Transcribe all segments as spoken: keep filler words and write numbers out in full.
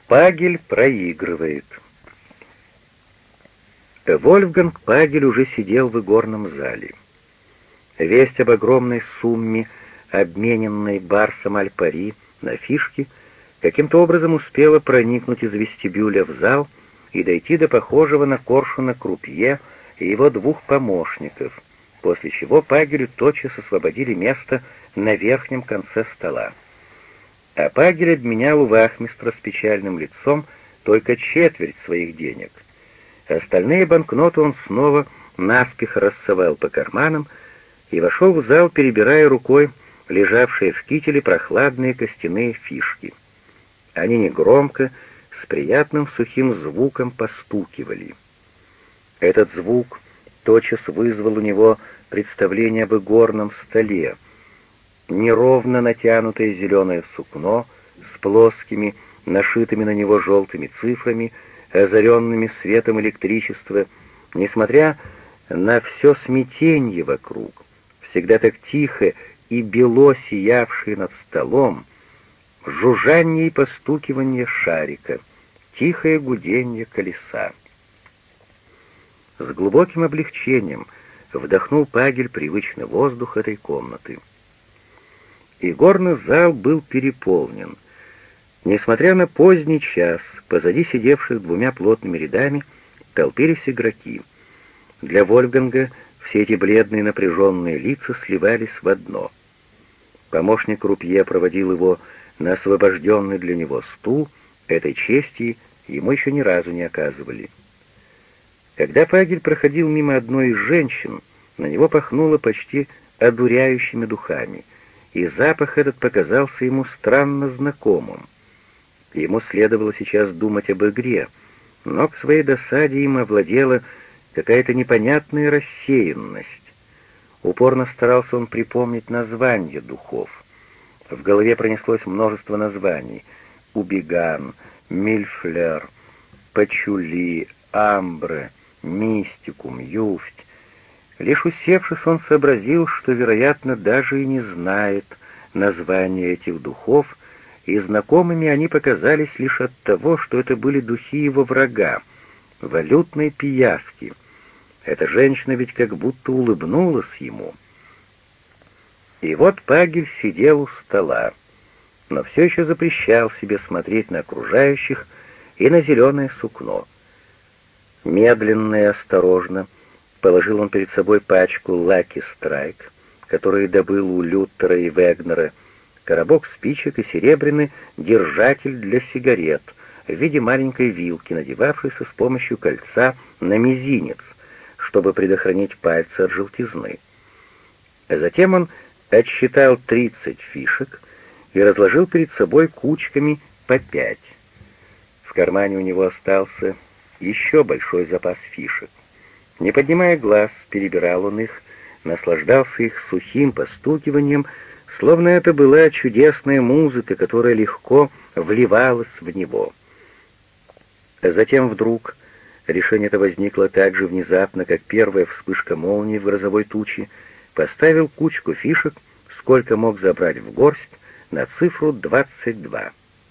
Пагель проигрывает. Вольфганг Пагель уже сидел в игорном зале. Весть об огромной сумме, обмененной барсом Аль-Пари на фишки, каким-то образом успела проникнуть из вестибюля в зал и дойти до похожего на коршуна крупье и его двух помощников, после чего Пагелю тотчас освободили место на верхнем конце стола. А Пагель обменял у вахмистра с печальным лицом только четверть своих денег. Остальные банкноты он снова наспех рассовал по карманам и вошел в зал, перебирая рукой лежавшие в кителе прохладные костяные фишки. Они негромко, с приятным сухим звуком постукивали. Этот звук тотчас вызвал у него представление об игорном столе. Неровно натянутое зеленое сукно с плоскими, нашитыми на него желтыми цифрами, озаренными светом электричества, несмотря на все смятенье вокруг, всегда так тихо и бело сиявшее над столом, жужжание и постукивание шарика, тихое гуденье колеса. С глубоким облегчением вдохнул Пагель привычный воздух этой комнаты. Игорный зал был переполнен. Несмотря на поздний час, позади сидевших двумя плотными рядами толпились игроки. Для Вольфганга все эти бледные напряженные лица сливались в одно. Помощник крупье проводил его на освобожденный для него стул, этой чести ему еще ни разу не оказывали. Когда Пагель проходил мимо одной из женщин, на него пахнуло почти одуряющими духами, и запах этот показался ему странно знакомым. Ему следовало сейчас думать об игре, но к своей досаде им овладела какая-то непонятная рассеянность. Упорно старался он припомнить названия духов. В голове пронеслось множество названий: Убиган, Мильфлер, Пачули, Амбре, Мистикум, Юфть. Лишь усевшись, он сообразил, что, вероятно, даже и не знает названия этих духов, и знакомыми они показались лишь от того, что это были духи его врага, валютной пиявки. Эта женщина ведь как будто улыбнулась ему. И вот Пагель сидел у стола, но все еще запрещал себе смотреть на окружающих и на зеленое сукно. Медленно и осторожно положил он перед собой пачку «Лаки Страйк», которую добыл у Лютера и Вегнера, коробок спичек и серебряный держатель для сигарет в виде маленькой вилки, надевавшейся с помощью кольца на мизинец, чтобы предохранить пальцы от желтизны. Затем он отсчитал тридцать фишек и разложил перед собой кучками по пять. В кармане у него остался еще большой запас фишек. Не поднимая глаз, перебирал он их, наслаждался их сухим постукиванием, словно это была чудесная музыка, которая легко вливалась в него. Затем вдруг, решение это возникло так же внезапно, как первая вспышка молнии в грозовой туче, поставил кучку фишек, сколько мог забрать в горсть, на цифру двадцать два.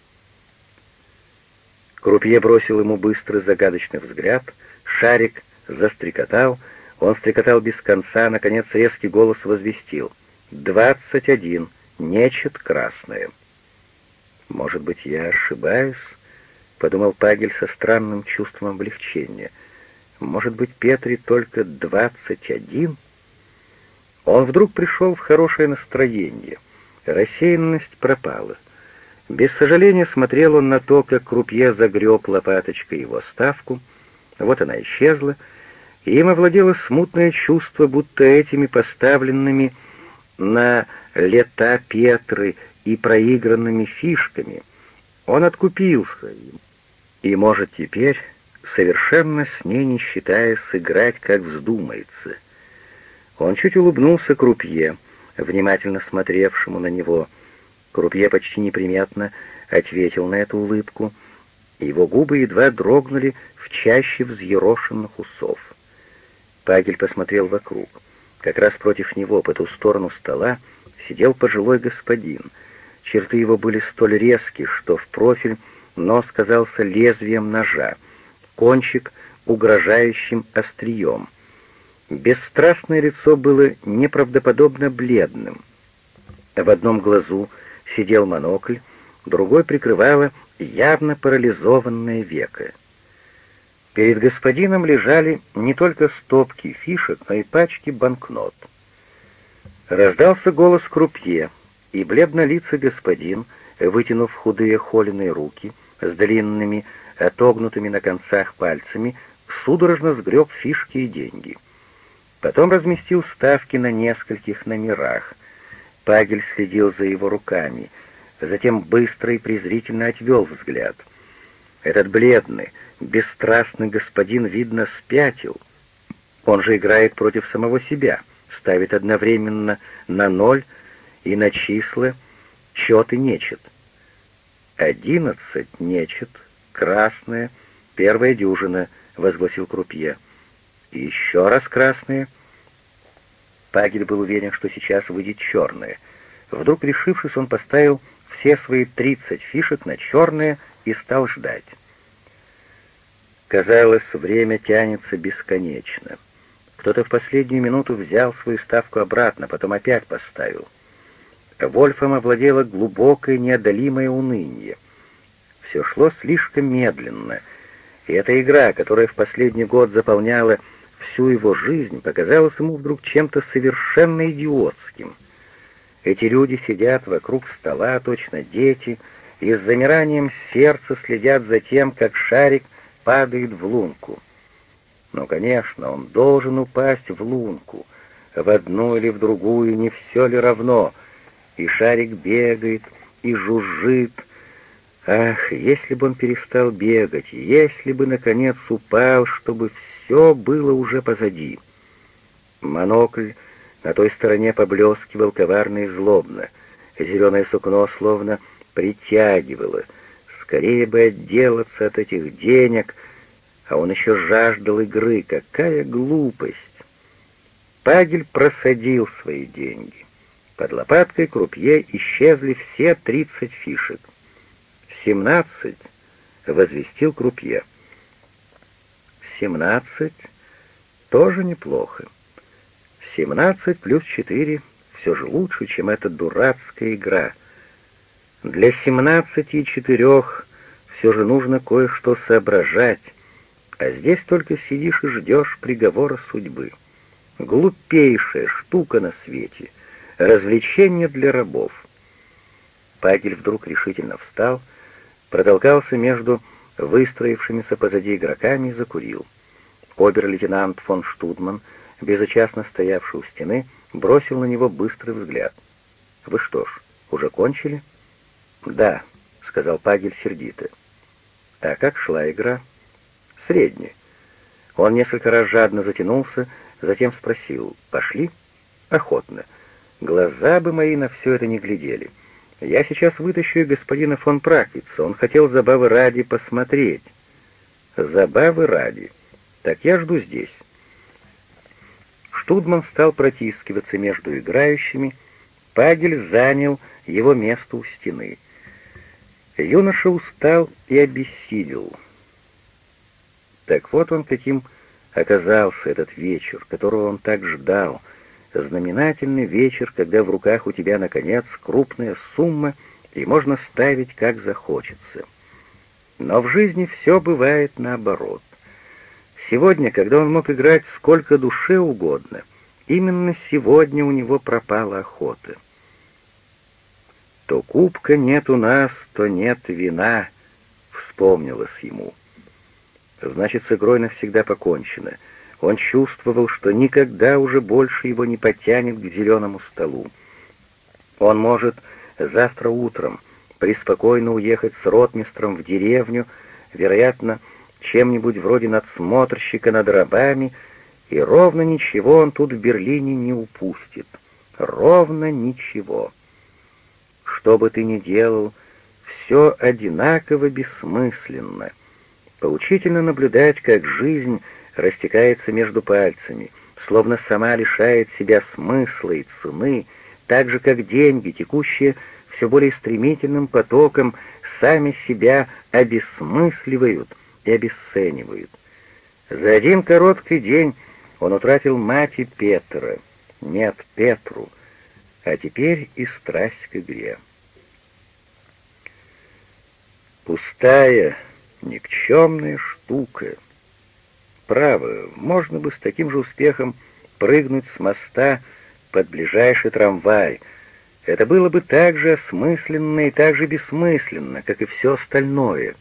Крупье бросил ему быстрый загадочный взгляд, шарик застрекотал, он стрекотал без конца, наконец резкий голос возвестил: «Двадцать один, нечет красное». «Может быть, я ошибаюсь?» — подумал Пагель со странным чувством облегчения. «Может быть, Петри только двадцать один?» Он вдруг пришел в хорошее настроение. Рассеянность пропала. Без сожаления смотрел он на то, как крупье загреб лопаточкой его ставку. Вот она исчезла, и им овладело смутное чувство, будто этими поставленными на лета Петры и проигранными фишками он откупился им и может теперь, совершенно с ней не считая, сыграть, как вздумается. Он чуть улыбнулся крупье, внимательно смотревшему на него. Крупье почти неприметно ответил на эту улыбку. Его губы едва дрогнули в чаще взъерошенных усов. Пагель посмотрел вокруг. Как раз против него, по ту сторону стола, сидел пожилой господин. Черты его были столь резки, что в профиль Нос казался лезвием ножа, кончик — угрожающим острием. Бесстрастное лицо было неправдоподобно бледным. В одном глазу сидел монокль, другой прикрывало явно парализованное веко. Перед господином лежали не только стопки фишек, но и пачки банкнот. Раздался голос крупье, и бледнолицый господин, вытянув худые холеные руки с длинными, отогнутыми на концах пальцами, судорожно сгреб фишки и деньги. Потом разместил ставки на нескольких номерах. Пагель следил за его руками, затем быстро и презрительно отвел взгляд. Этот бледный, бесстрастный господин, видно, спятил. Он же играет против самого себя, ставит одновременно на ноль и на числа чет и нечет. «Одиннадцать нечет, красная, первая дюжина», — возгласил крупье. «И еще раз красные». Пагель был уверен, что сейчас выйдет черное. Вдруг, решившись, он поставил все свои тридцать фишек на черное и стал ждать. Казалось, время тянется бесконечно. Кто-то в последнюю минуту взял свою ставку обратно, потом опять поставил. Вольфом овладело глубокое неодолимое уныние. Все шло слишком медленно, и эта игра, которая в последний год заполняла всю его жизнь, показалась ему вдруг чем-то совершенно идиотским. Эти люди сидят вокруг стола, точно дети, и с замиранием сердца следят за тем, как шарик падает в лунку. Но, конечно, он должен упасть в лунку, в одну или в другую, не все ли равно, и шарик бегает, и жужжит. Ах, если бы он перестал бегать, если бы, наконец, упал, чтобы все было уже позади. Монокль на той стороне поблескивал коварно и злобно. Зеленое сукно словно притягивало. Скорее бы отделаться от этих денег, а он еще жаждал игры. Какая глупость! Пагель просадил свои деньги. Под лопаткой крупье исчезли все тридцать фишек. «Семнадцать!» — возвестил крупье. «Семнадцать тоже неплохо. Семнадцать плюс четыре все же лучше, чем эта дурацкая игра. Для семнадцати и четырех все же нужно кое-что соображать, а здесь только сидишь и ждешь приговора судьбы. Глупейшая штука на свете, развлечение для рабов». Пагель вдруг решительно встал, протолкался между выстроившимися позади игроками и закурил. Обер-лейтенант фон Штудман, безучастно стоявший у стены, бросил на него быстрый взгляд. «Вы что ж, уже кончили?» «Да», — сказал Пагель сердито. «А как шла игра?» «Средняя». Он несколько раз жадно затянулся, затем спросил: «Пошли?» «Охотно. Глаза бы мои на все это не глядели. Я сейчас вытащу и господина фон Праквица. Он хотел забавы ради посмотреть». «Забавы ради. Так я жду здесь». Штудман стал протискиваться между играющими. Пагель занял его место у стены. Юноша устал и обессилел. Так вот он каким оказался этот вечер, которого он так ждал. Знаменательный вечер, когда в руках у тебя, наконец, крупная сумма, и можно ставить, как захочется. Но в жизни все бывает наоборот. Сегодня, когда он мог играть сколько душе угодно, именно сегодня у него пропала охота. «То кубка нет у нас, то нет вина», — вспомнилось ему. Значит, с игрой навсегда покончено. Он чувствовал, что никогда уже больше его не потянет к зеленому столу. Он может завтра утром преспокойно уехать с ротмистром в деревню, вероятно, чем-нибудь вроде надсмотрщика над рабами, и ровно ничего он тут в Берлине не упустит. Ровно ничего. Что бы ты ни делал, все одинаково бессмысленно. Поучительно наблюдать, как жизнь растекается между пальцами, словно сама лишает себя смысла и цены, так же, как деньги, текущие все более стремительным потоком, сами себя обесмысливают и обесценивают. За один короткий день он утратил мать и Петра, нет, Петру, а теперь и страсть к игре. Пустая, никчемная штука. Право, можно бы с таким же успехом прыгнуть с моста под ближайший трамвай. Это было бы так же осмысленно и так же бессмысленно, как и все остальное.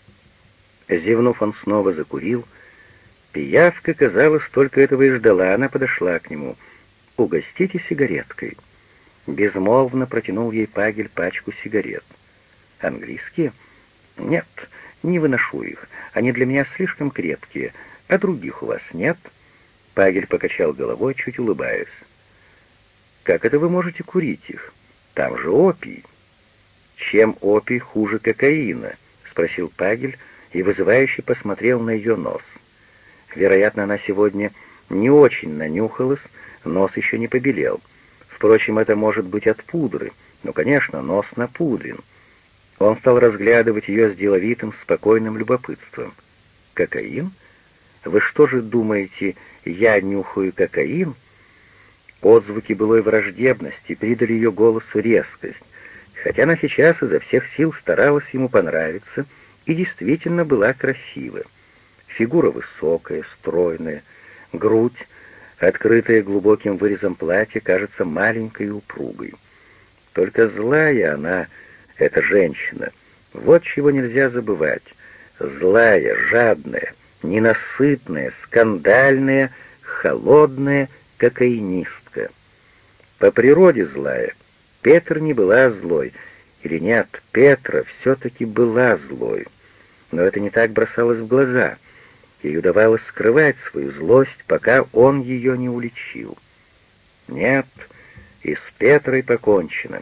Зевнув, он снова закурил. Пиявка, казалось, только этого и ждала. Она подошла к нему. «Угостите сигареткой». Безмолвно протянул ей Пагель пачку сигарет. «Английские?» «Нет, не выношу их. Они для меня слишком крепкие. А других у вас нет?» Пагель покачал головой, чуть улыбаясь. «Как это вы можете курить их? Там же опий». «Чем опий хуже кокаина?» — спросил Пагель и вызывающе посмотрел на ее нос. Вероятно, она сегодня не очень нанюхалась, нос еще не побелел. Впрочем, это может быть от пудры. Ну, конечно, нос напудрен. Он стал разглядывать ее с деловитым, спокойным любопытством. «Кокаин? Вы что же думаете, я нюхаю кокаин?» Отзвуки былой враждебности придали ее голосу резкость, хотя она сейчас изо всех сил старалась ему понравиться и действительно была красива. Фигура высокая, стройная, грудь, открытая глубоким вырезом платья, кажется маленькой и упругой. Только злая она, эта женщина, вот чего нельзя забывать. Злая, жадная, ненасытная, скандальная, холодная кокаинистка. По природе злая. Петр не была злой. Или нет, Петра все-таки была злой. Но это не так бросалось в глаза. Ей удавалось скрывать свою злость, пока он ее не уличил. Нет, и с Петрой покончено.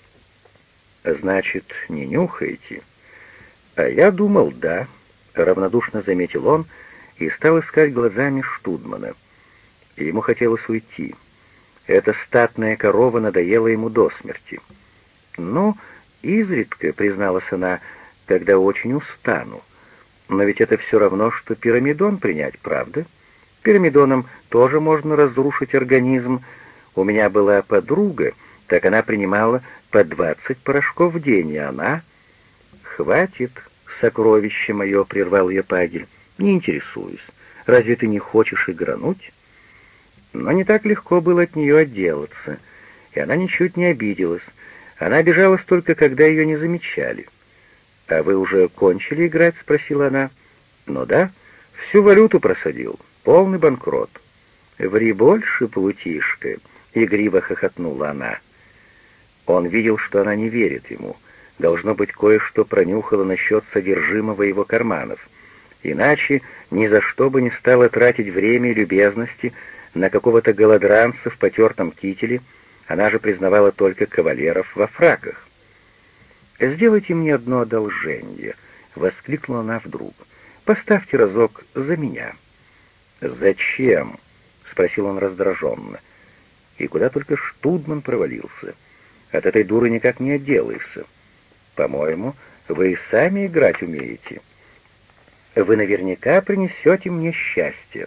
«Значит, не нюхаете?» «А я думал, да», — равнодушно заметил он и стал искать глазами Штудмана. Ему хотелось уйти. Эта статная корова надоела ему до смерти. «Ну, изредка», — призналась она, — «когда очень устану. Но ведь это все равно, что пирамидон принять, правда? Пирамидоном тоже можно разрушить организм. У меня была подруга, так она принимала по двадцать порошков в день, и она...» «Хватит, сокровище мое», — прервал ее Пагель. «Не интересуюсь. Разве ты не хочешь игрануть?» Но не так легко было от нее отделаться, и она ничуть не обиделась. Она обижалась только, когда ее не замечали. «А вы уже кончили играть?» — спросила она. «Ну да, всю валюту просадил. Полный банкрот». «Ври больше, плутишка», — игриво хохотнула она. Он видел, что она не верит ему. Должно быть, кое-что пронюхала насчет содержимого его карманов. Иначе ни за что бы не стала тратить время и любезности на какого-то голодранца в потертом кителе. Она же признавала только кавалеров во фраках. «Сделайте мне одно одолжение», — воскликнула она вдруг. «Поставьте разок за меня». «Зачем?» — спросил он раздраженно. И куда только Штудман провалился. От этой дуры никак не отделаешься. По-моему, вы и сами играть умеете. Вы наверняка принесете мне счастье».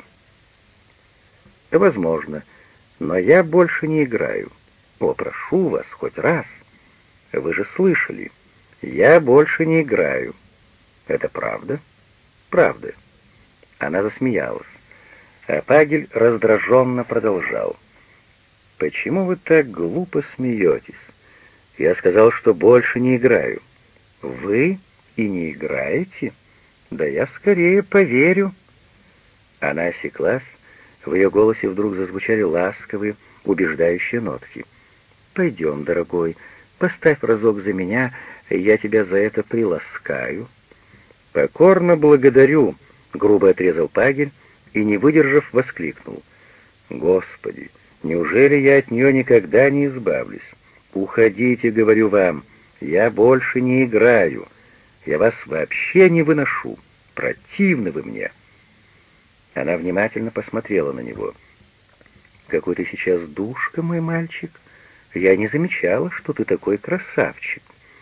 «Возможно, но я больше не играю. О, прошу вас, хоть раз. Вы же слышали. Я больше не играю». «Это правда?» «Правда». Она засмеялась. А Пагель раздраженно продолжал. «Почему вы так глупо смеетесь? Я сказал, что больше не играю». «Вы и не играете? Да я скорее поверю». Она осеклась. В ее голосе вдруг зазвучали ласковые, убеждающие нотки. «Пойдем, дорогой, поставь разок за меня, я тебя за это приласкаю». «Покорно благодарю», — грубо отрезал Пагель и, не выдержав, воскликнул. «Господи, неужели я от нее никогда не избавлюсь? Уходите, говорю вам, я больше не играю. Я вас вообще не выношу. Противны вы мне». Она внимательно посмотрела на него. «Какой ты сейчас душка, мой мальчик. Я не замечала, что ты такой красавчик.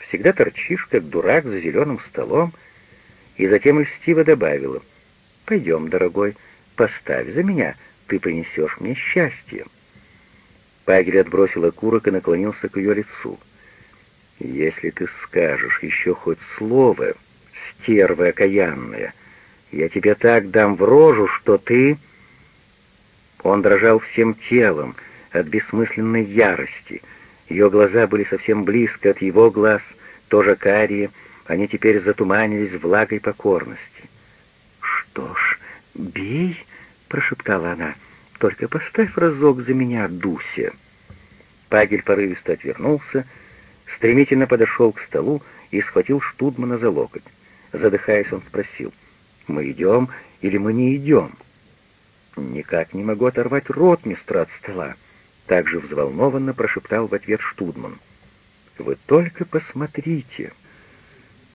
Всегда торчишь, как дурак, за зеленым столом». И затем льстиво добавила: «Пойдем, дорогой, поставь за меня, ты принесешь мне счастье». Пагель отбросил окурок и наклонился к ее лицу. «Если ты скажешь еще хоть слово, стерва окаянная, я тебе так дам в рожу, что ты...» Он дрожал всем телом от бессмысленной ярости. Ее глаза были совсем близко от его глаз, тоже карие, они теперь затуманились влагой покорности. «Что ж, бей», — прошептала она, — «только поставь разок за меня, Дуся». Пагель порывисто отвернулся, стремительно подошел к столу и схватил Штудмана за локоть. Задыхаясь, он спросил: «Мы идем или мы не идем?» «Никак не могу оторвать ротмистра от стола», — также взволнованно прошептал в ответ Штудман. «Вы только посмотрите»,